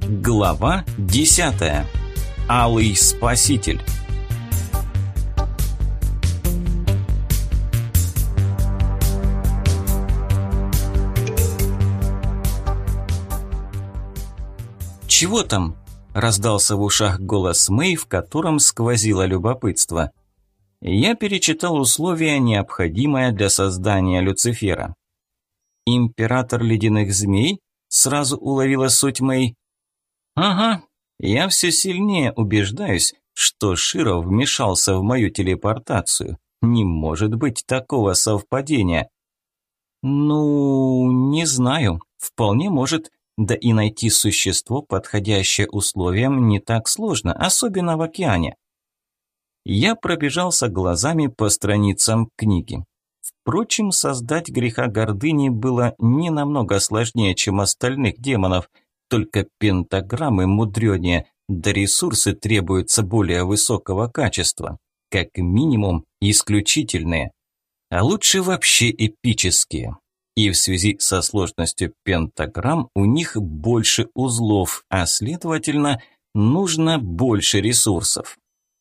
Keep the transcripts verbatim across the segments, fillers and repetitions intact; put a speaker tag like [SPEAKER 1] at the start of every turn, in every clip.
[SPEAKER 1] Глава десятая. Алый спаситель. «Чего там?» – раздался в ушах голос Мэй, в котором сквозило любопытство. Я перечитал условия, необходимые для создания Люцифера. «Император ледяных змей?» – сразу уловила суть Мэй. «Ага, я все сильнее убеждаюсь, что Широ вмешался в мою телепортацию. Не может быть такого совпадения». «Ну, не знаю. Вполне может. Да и найти существо, подходящее условиям, не так сложно, особенно в океане». Я пробежался глазами по страницам книги. Впрочем, создать греха гордыни было не намного сложнее, чем остальных демонов, только пентаграммы мудренее, да ресурсы требуются более высокого качества, как минимум исключительные, а лучше вообще эпические. И в связи со сложностью пентаграмм у них больше узлов, а следовательно, нужно больше ресурсов.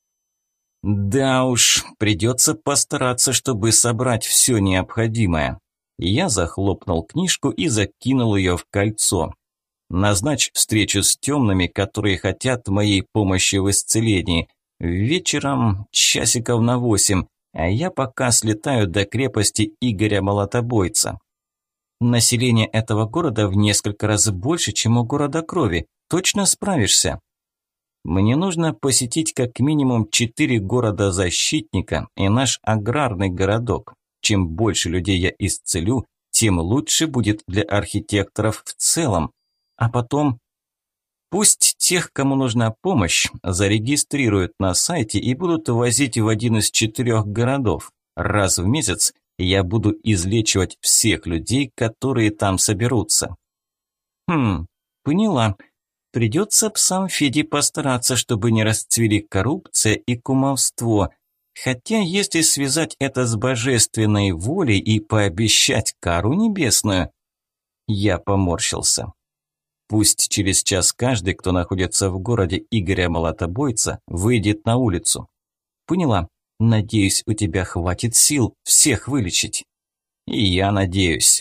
[SPEAKER 1] Да уж, придется постараться, чтобы собрать все необходимое. Я захлопнул книжку и закинул ее в кольцо. Назначь встречу с темными, которые хотят моей помощи в исцелении. Вечером часиков на восемь, а я пока слетаю до крепости Игоря Молотобойца. Население этого города в несколько раз больше, чем у города Крови. Точно справишься? Мне нужно посетить как минимум четыре города-защитника и наш аграрный городок. Чем больше людей я исцелю, тем лучше будет для архитекторов в целом. А потом, пусть тех, кому нужна помощь, зарегистрируют на сайте и будут возить в один из четырех городов. Раз в месяц я буду излечивать всех людей, которые там соберутся. Хм, поняла. Придется псам Феди постараться, чтобы не расцвели коррупция и кумовство. Хотя если связать это с божественной волей и пообещать кару небесную... Я поморщился. Пусть через час каждый, кто находится в городе Игоря Молотобойца, выйдет на улицу. Поняла. Надеюсь, у тебя хватит сил всех вылечить. И я надеюсь.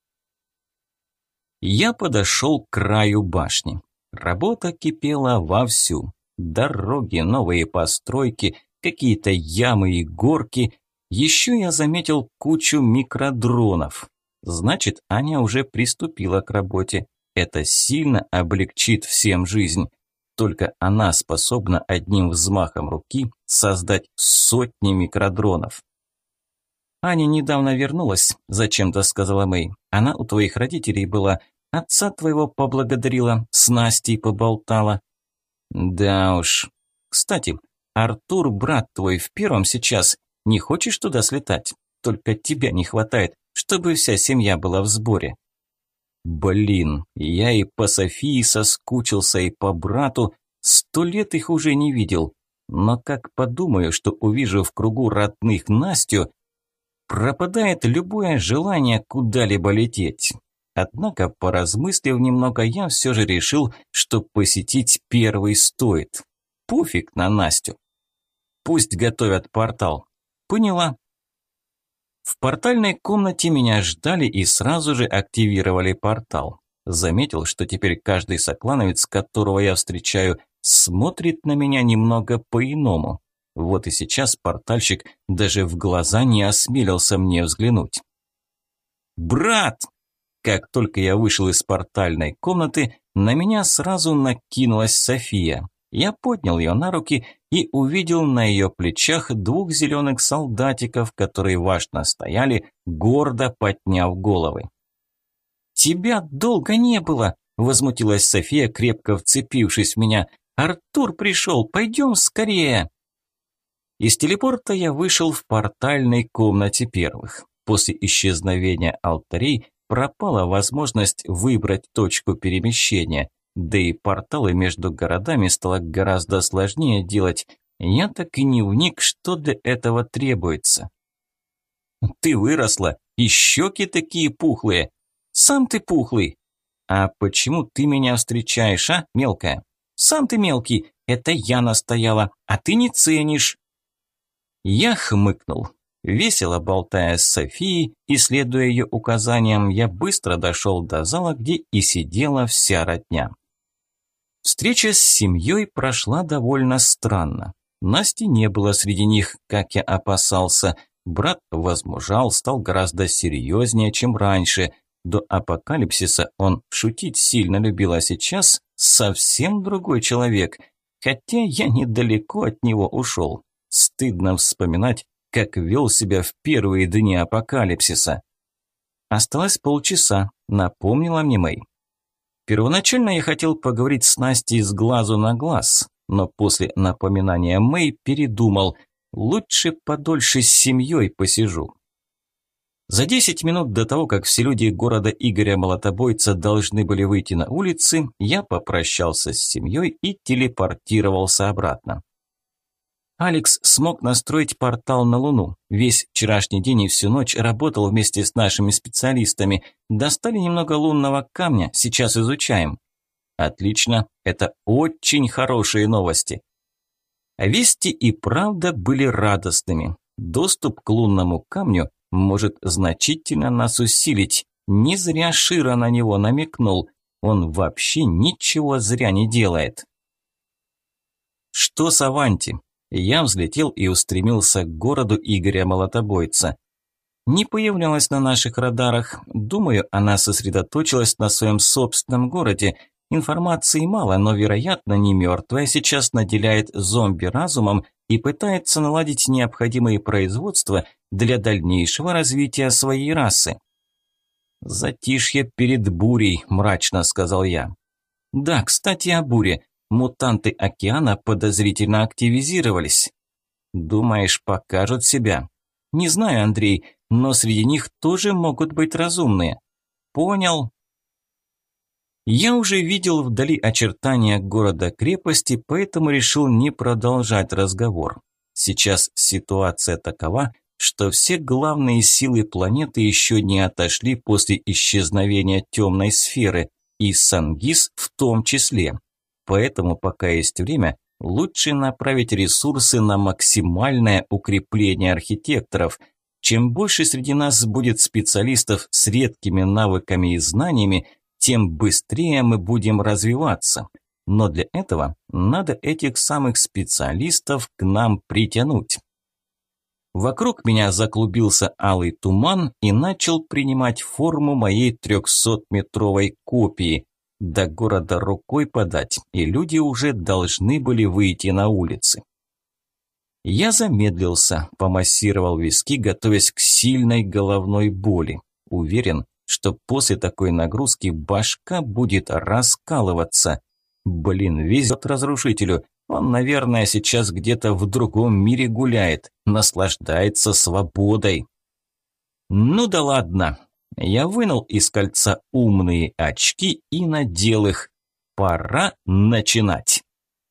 [SPEAKER 1] Я подошел к краю башни. Работа кипела вовсю. Дороги, новые постройки, какие-то ямы и горки. Еще я заметил кучу микродронов. Значит, Аня уже приступила к работе. Это сильно облегчит всем жизнь. Только она способна одним взмахом руки создать сотни микродронов. «Аня недавно вернулась», – зачем-то сказала Мэй. «Она у твоих родителей была. Отца твоего поблагодарила, с Настей поболтала». «Да уж. Кстати, Артур, брат твой, в первом сейчас. Не хочешь туда слетать? Только тебя не хватает, чтобы вся семья была в сборе». Блин, я и по Софии соскучился, и по брату. Сто лет их уже не видел. Но как подумаю, что увижу в кругу родных Настю, пропадает любое желание куда-либо лететь. Однако, поразмыслив немного, я все же решил, что посетить первый стоит. Пофиг на Настю. Пусть готовят портал. Поняла. В портальной комнате меня ждали и сразу же активировали портал. Заметил, что теперь каждый соклановец, которого я встречаю, смотрит на меня немного по-иному. Вот и сейчас портальщик даже в глаза не осмелился мне взглянуть. «Брат!» Как только я вышел из портальной комнаты, на меня сразу накинулась София. Я поднял ее на руки и увидел на ее плечах двух зеленых солдатиков, которые важно стояли, гордо подняв головы. «Тебя долго не было!» – возмутилась София, крепко вцепившись в меня. «Артур пришел, пойдем скорее!» Из телепорта я вышел в портальной комнате первых. После исчезновения алтарей пропала возможность выбрать точку перемещения. Да и порталы между городами стало гораздо сложнее делать. Я так и не вник, что для этого требуется. «Ты выросла, и щеки такие пухлые. Сам ты пухлый». А почему ты меня встречаешь, а, мелкая? Сам ты мелкий, это я настояла, а ты не ценишь. Я хмыкнул. Весело болтая с Софией и следуя ее указаниям, я быстро дошел до зала, где и сидела вся родня. Встреча с семьей прошла довольно странно. Насти не было среди них, как я опасался. Брат возмужал, стал гораздо серьезнее, чем раньше. До апокалипсиса он шутить сильно любил, а сейчас совсем другой человек. Хотя я недалеко от него ушел. Стыдно вспоминать, как вел себя в первые дни апокалипсиса. Осталось полчаса, напомнила мне Мэй. Первоначально я хотел поговорить с Настей с глазу на глаз, но после напоминания Мэй передумал. Лучше подольше с семьей посижу. За десять минут до того, как все люди города Игоря Молотобойца должны были выйти на улицы, я попрощался с семьей и телепортировался обратно. Алекс смог настроить портал на Луну. Весь вчерашний день и всю ночь работал вместе с нашими специалистами. Достали немного лунного камня, сейчас изучаем. Отлично, это очень хорошие новости. А вести и правда были радостными. Доступ к лунному камню может значительно нас усилить. Не зря Широ на него намекнул. Он вообще ничего зря не делает. Что с Аванти? Я взлетел и устремился к городу Игоря Молотобойца. Не появлялась на наших радарах. Думаю, она сосредоточилась на своем собственном городе. Информации мало, но, вероятно, не мертвая сейчас наделяет зомби разумом и пытается наладить необходимые производства для дальнейшего развития своей расы. «Затишье перед бурей», – мрачно сказал я. «Да, кстати, о буре. Мутанты океана подозрительно активизировались. Думаешь, покажут себя? Не знаю, Андрей, но среди них тоже могут быть разумные. Понял. Я уже видел вдали очертания города-крепости, поэтому решил не продолжать разговор. Сейчас ситуация такова, что все главные силы планеты еще не отошли после исчезновения темной сферы, и Сангис в том числе. Поэтому, пока есть время, лучше направить ресурсы на максимальное укрепление архитекторов. Чем больше среди нас будет специалистов с редкими навыками и знаниями, тем быстрее мы будем развиваться. Но для этого надо этих самых специалистов к нам притянуть. Вокруг меня заклубился алый туман и начал принимать форму моей трехсотметровой копии. До города рукой подать, и люди уже должны были выйти на улицы. Я замедлился, помассировал виски, готовясь к сильной головной боли. Уверен, что после такой нагрузки башка будет раскалываться. Блин, везет разрушителю. Он, наверное, сейчас где-то в другом мире гуляет, наслаждается свободой. Ну да ладно. Я вынул из кольца умные очки и надел их. Пора начинать.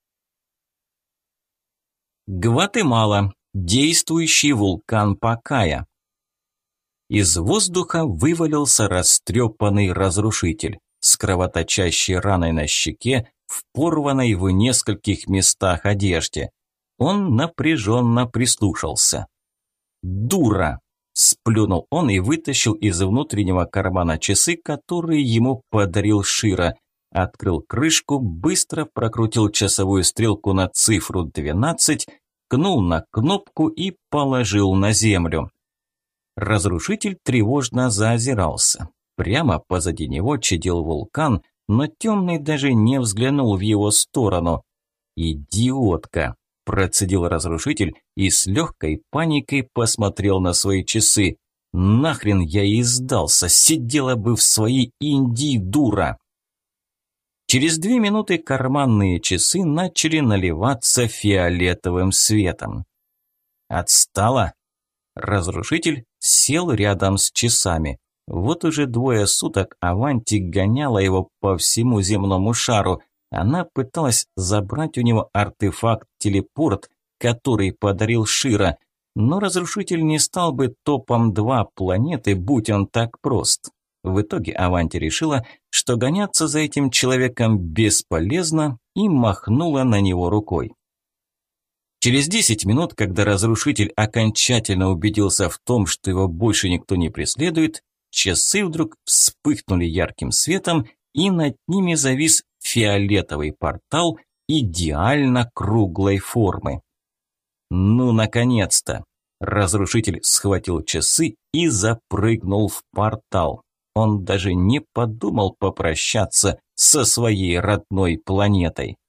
[SPEAKER 1] Гватемала. Действующий вулкан Пакая. Из воздуха вывалился растрепанный разрушитель с кровоточащей раной на щеке, в порванной в нескольких местах одежде. Он напряженно прислушался. «Дура!» – сплюнул он и вытащил из внутреннего кармана часы, которые ему подарил Широ. Открыл крышку, быстро прокрутил часовую стрелку на цифру двенадцать, ткнул на кнопку и положил на землю. Разрушитель тревожно заозирался. Прямо позади него чадил вулкан, но темный даже не взглянул в его сторону. «Идиотка!» – процедил разрушитель и с легкой паникой посмотрел на свои часы. «Нахрен я ей сдался, сидела бы в своей Индии, дура!» Через две минуты карманные часы начали наливаться фиолетовым светом. «Отстала?» Разрушитель сел рядом с часами. Вот уже двое суток Аванти гоняла его по всему земному шару. Она пыталась забрать у него артефакт-телепорт, который подарил Широ, но разрушитель не стал бы топом два планеты, будь он так прост. В итоге Аванти решила, что гоняться за этим человеком бесполезно, и махнула на него рукой. Через десять минут, когда разрушитель окончательно убедился в том, что его больше никто не преследует, часы вдруг вспыхнули ярким светом, и над ними завис фиолетовый портал идеально круглой формы. Ну, наконец-то! Разрушитель схватил часы и запрыгнул в портал. Он даже не подумал попрощаться со своей родной планетой.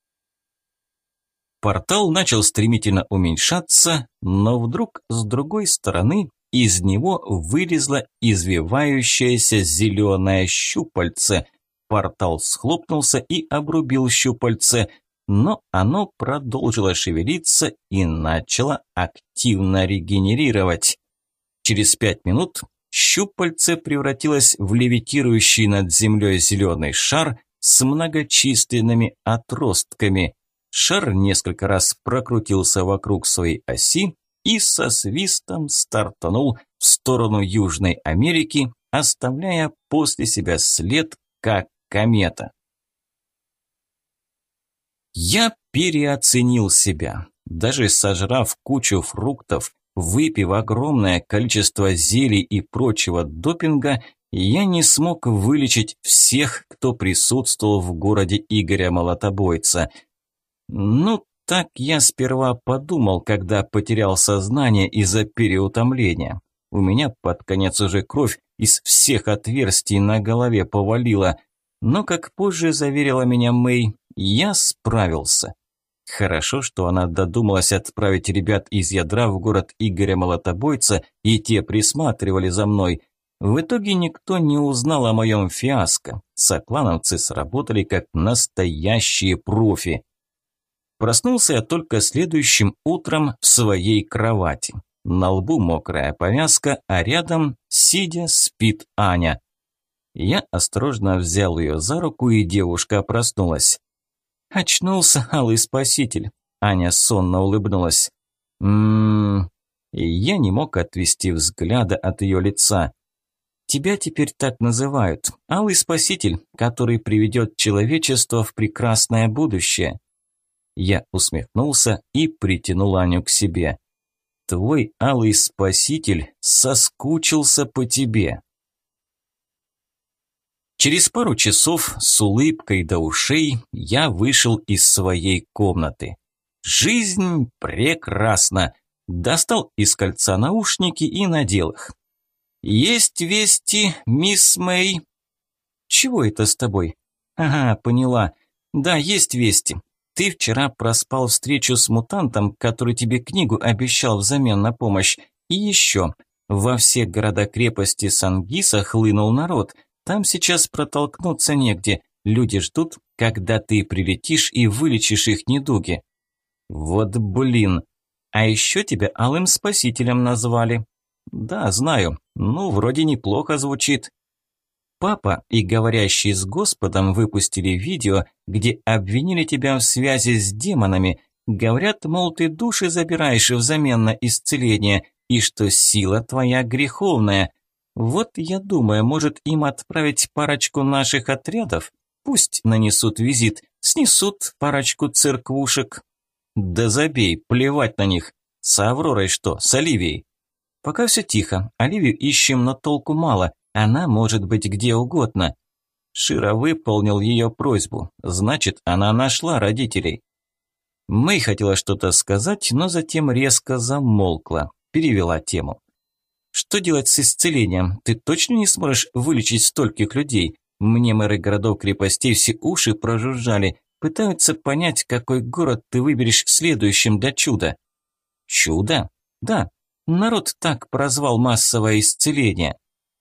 [SPEAKER 1] Портал начал стремительно уменьшаться, но вдруг с другой стороны из него вылезло извивающееся зеленое щупальце. Портал схлопнулся и обрубил щупальце, но оно продолжило шевелиться и начало активно регенерировать. Через пять минут щупальце превратилось в левитирующий над землей зеленый шар с многочисленными отростками. Шар несколько раз прокрутился вокруг своей оси и со свистом стартанул в сторону Южной Америки, оставляя после себя след, как комета. Я переоценил себя. Даже сожрав кучу фруктов, выпив огромное количество зелий и прочего допинга, я не смог вылечить всех, кто присутствовал в городе Игоря Молотобойца. Ну, так я сперва подумал, когда потерял сознание из-за переутомления. У меня под конец уже кровь из всех отверстий на голове повалила. Но, как позже заверила меня Мэй, я справился. Хорошо, что она додумалась отправить ребят из ядра в город Игоря Молотобойца, и те присматривали за мной. В итоге никто не узнал о моем фиаско. Соклановцы сработали как настоящие профи. Проснулся я только следующим утром в своей кровати. На лбу мокрая повязка, а рядом, сидя, спит Аня. Я осторожно взял ее за руку, и девушка проснулась. «Очнулся, алый спаситель», – Аня сонно улыбнулась. «М-м-м...» Я не мог отвести взгляда от ее лица. «Тебя теперь так называют, алый спаситель, который приведет человечество в прекрасное будущее». Я усмехнулся и притянул Аню к себе. «Твой алый спаситель соскучился по тебе». Через пару часов с улыбкой до ушей я вышел из своей комнаты. Жизнь прекрасна. Достал из кольца наушники и надел их. «Есть вести, мисс Мэй?» «Чего это с тобой?» «Ага, поняла. Да, есть вести. Ты вчера проспал встречу с мутантом, который тебе книгу обещал взамен на помощь. И еще. Во все города-крепости Сангиса хлынул народ. Там сейчас протолкнуться негде. Люди ждут, когда ты прилетишь и вылечишь их недуги». «Вот блин. А еще тебя алым спасителем назвали». «Да, знаю. Ну, вроде неплохо звучит». Папа и говорящий с Господом выпустили видео, где обвинили тебя в связи с демонами. Говорят, мол, ты души забираешь взамен на исцеление, и что сила твоя греховная. Вот я думаю, может им отправить парочку наших отрядов? Пусть нанесут визит, снесут парочку церквушек». «Да забей, плевать на них. С Авророй что, с Оливией?» «Пока все тихо. Оливию ищем, но толку мало. Она может быть где угодно». Широ выполнил ее просьбу. Значит, она нашла родителей. Мэй хотела что-то сказать, но затем резко замолкла. Перевела тему. «Что делать с исцелением? Ты точно не сможешь вылечить стольких людей? Мне мэры городов-крепостей все уши прожужжали. Пытаются понять, какой город ты выберешь следующим для чуда». «Чудо?» «Да. Народ так прозвал массовое исцеление».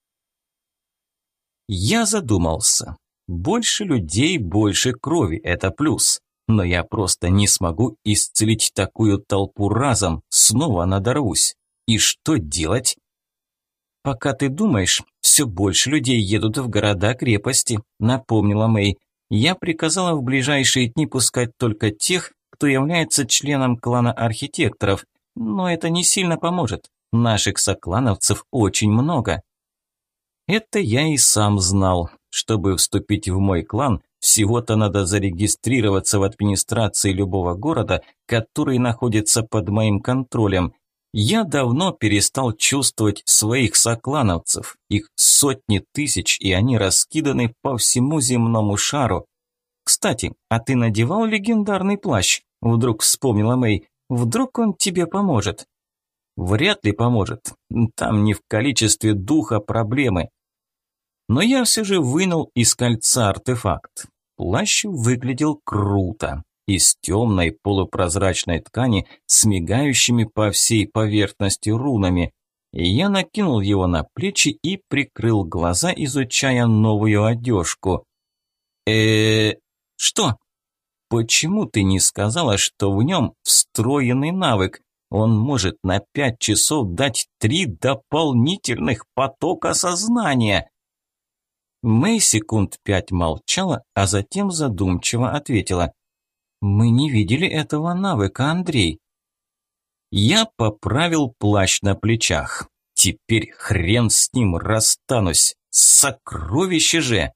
[SPEAKER 1] Я задумался. Больше людей, больше крови – это плюс. Но я просто не смогу исцелить такую толпу разом, снова надорвусь. И что делать? «Пока ты думаешь, все больше людей едут в города-крепости», – напомнила Мэй. «Я приказала в ближайшие дни пускать только тех, кто является членом клана архитекторов. Но это не сильно поможет. Наших соклановцев очень много». Это я и сам знал. Чтобы вступить в мой клан, всего-то надо зарегистрироваться в администрации любого города, который находится под моим контролем. Я давно перестал чувствовать своих соклановцев. Их сотни тысяч, и они раскиданы по всему земному шару. Кстати, а ты надевал легендарный плащ? Вдруг вспомнила Мэй. Вдруг он тебе поможет? Вряд ли поможет. Там не в количестве духа проблемы. Но я все же вынул из кольца артефакт. Плащ выглядел круто. Из темной полупрозрачной ткани с мигающими по всей поверхности рунами. Я накинул его на плечи и прикрыл глаза, изучая новую одежку. э Что? Почему ты не сказала, что в нем встроенный навык? Он может на пять часов дать три дополнительных потока сознания. Мэй секунд пять молчала, а затем задумчиво ответила. «Мы не видели этого навыка, Андрей». Я поправил плащ на плечах. Теперь хрен с ним расстанусь. Сокровище же!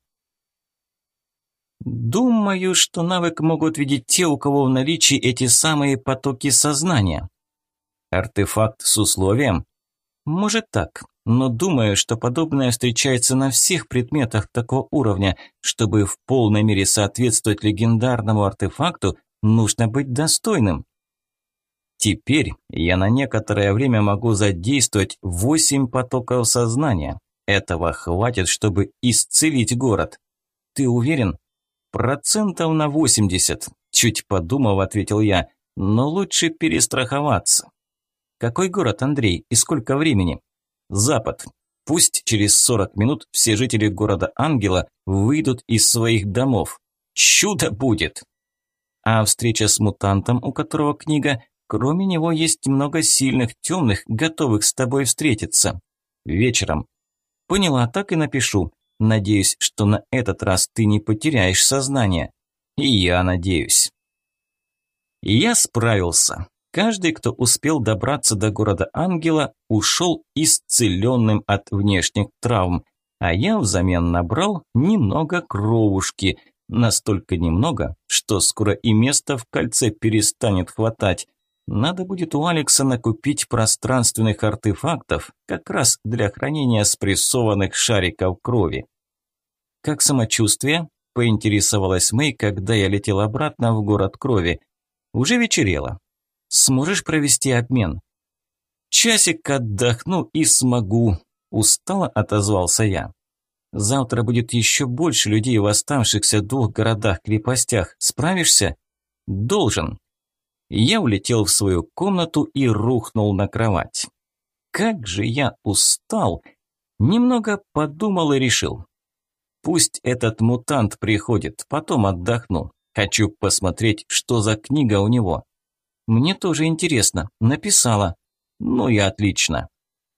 [SPEAKER 1] Думаю, что навык могут видеть те, у кого в наличии эти самые потоки сознания. Артефакт с условием? Может так, но думаю, что подобное встречается на всех предметах такого уровня. Чтобы в полной мере соответствовать легендарному артефакту, нужно быть достойным. Теперь я на некоторое время могу задействовать восемь потоков сознания. Этого хватит, чтобы исцелить город. Ты уверен? Процентов на восемьдесят. Чуть подумав, ответил я, но лучше перестраховаться. Какой город, Андрей, и сколько времени? Запад. Пусть через сорок минут все жители города Ангела выйдут из своих домов. Чудо будет! А встреча с мутантом, у которого книга, кроме него есть много сильных темных, готовых с тобой встретиться. Вечером. Поняла, так и напишу. Надеюсь, что на этот раз ты не потеряешь сознание. И я надеюсь. Я справился. Каждый, кто успел добраться до города Ангела, ушел исцеленным от внешних травм, а я взамен набрал немного кровушки, настолько немного, что скоро и места в кольце перестанет хватать. Надо будет у Алекса накупить пространственных артефактов, как раз для хранения спрессованных шариков крови. «Как самочувствие?» – поинтересовалась Мэй, когда я летел обратно в город крови. Уже вечерело. «Сможешь провести обмен?» «Часик отдохну и смогу», – устало отозвался я. «Завтра будет еще больше людей в оставшихся двух городах-крепостях. Справишься?» «Должен». Я улетел в свою комнату и рухнул на кровать. Как же я устал! Немного подумал и решил. Пусть этот мутант приходит, потом отдохну. Хочу посмотреть, что за книга у него. Мне тоже интересно. Написала. Ну и отлично.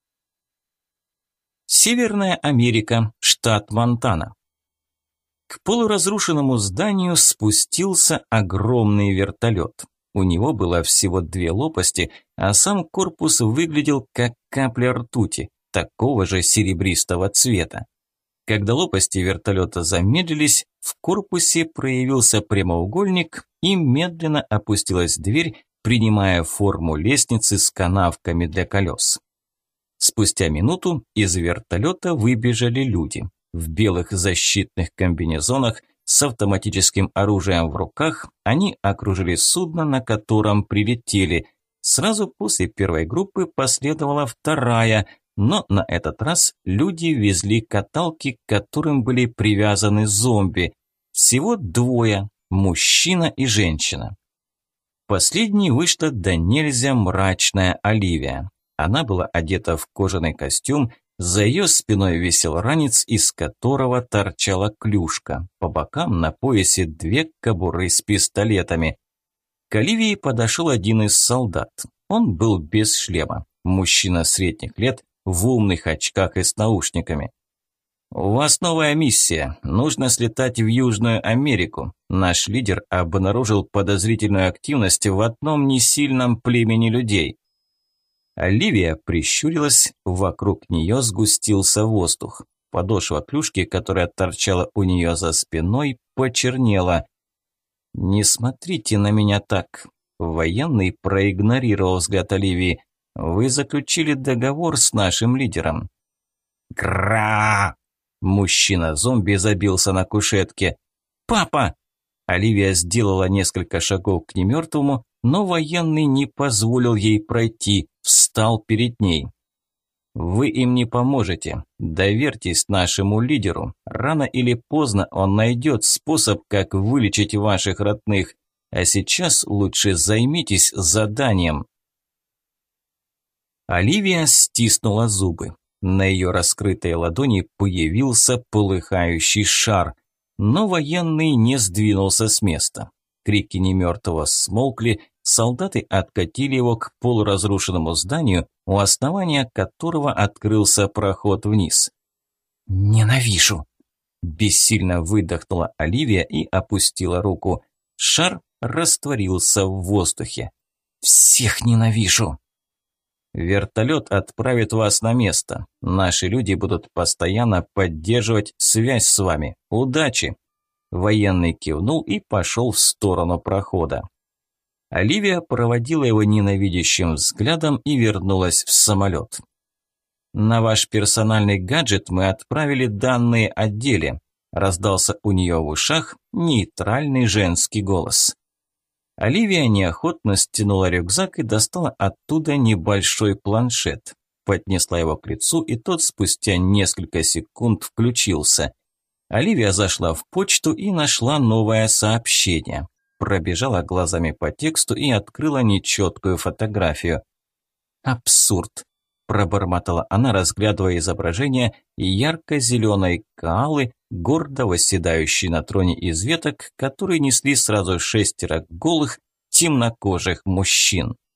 [SPEAKER 1] Северная Америка, штат Монтана. К полуразрушенному зданию спустился огромный вертолет. У него было всего две лопасти, а сам корпус выглядел как капля ртути, такого же серебристого цвета. Когда лопасти вертолета замедлились, в корпусе проявился прямоугольник и медленно опустилась дверь, принимая форму лестницы с канавками для колес. Спустя минуту из вертолета выбежали люди в белых защитных комбинезонах с автоматическим оружием в руках. Они окружили судно, на котором прилетели. Сразу после первой группы последовала вторая, но на этот раз люди везли каталки, к которым были привязаны зомби. Всего двое – мужчина и женщина. Последней вышла до нельзя мрачная Оливия. Она была одета в кожаный костюм, за ее спиной висел ранец, из которого торчала клюшка. По бокам на поясе две кобуры с пистолетами. К Оливии подошел один из солдат. Он был без шлема. Мужчина средних лет, в умных очках и с наушниками. «У вас новая миссия. Нужно слетать в Южную Америку. Наш лидер обнаружил подозрительную активность в одном несильном племени людей». Оливия прищурилась, вокруг нее сгустился воздух. Подошва клюшки, которая торчала у нее за спиной, почернела. «Не смотрите на меня так!» Военный проигнорировал взгляд Оливии. «Вы заключили договор с нашим лидером». «Гра!» Мужчина-зомби забился на кушетке. «Папа!» Оливия сделала несколько шагов к немертвому, но военный не позволил ей пройти, встал перед ней. «Вы им не поможете. Доверьтесь нашему лидеру. Рано или поздно он найдет способ, как вылечить ваших родных. А сейчас лучше займитесь заданием». Оливия стиснула зубы. На ее раскрытой ладони появился полыхающий шар. Но военный не сдвинулся с места. Крики немертвого смолкли, солдаты откатили его к полуразрушенному зданию, у основания которого открылся проход вниз. «Ненавижу!» Бессильно выдохнула Оливия и опустила руку. Шар растворился в воздухе. «Всех ненавижу!» «Вертолет отправит вас на место. Наши люди будут постоянно поддерживать связь с вами. Удачи!» Военный кивнул и пошел в сторону прохода. Оливия проводила его ненавидящим взглядом и вернулась в самолет. «На ваш персональный гаджет мы отправили данные о деле», раздался у нее в ушах нейтральный женский голос. Оливия неохотно стянула рюкзак и достала оттуда небольшой планшет. Поднесла его к лицу, и тот спустя несколько секунд включился. Оливия зашла в почту и нашла новое сообщение. Пробежала глазами по тексту и открыла нечеткую фотографию. «Абсурд», – пробормотала она, разглядывая изображение ярко-зеленой коалы, гордо восседающей на троне из веток, которые несли сразу шестеро голых, темнокожих мужчин.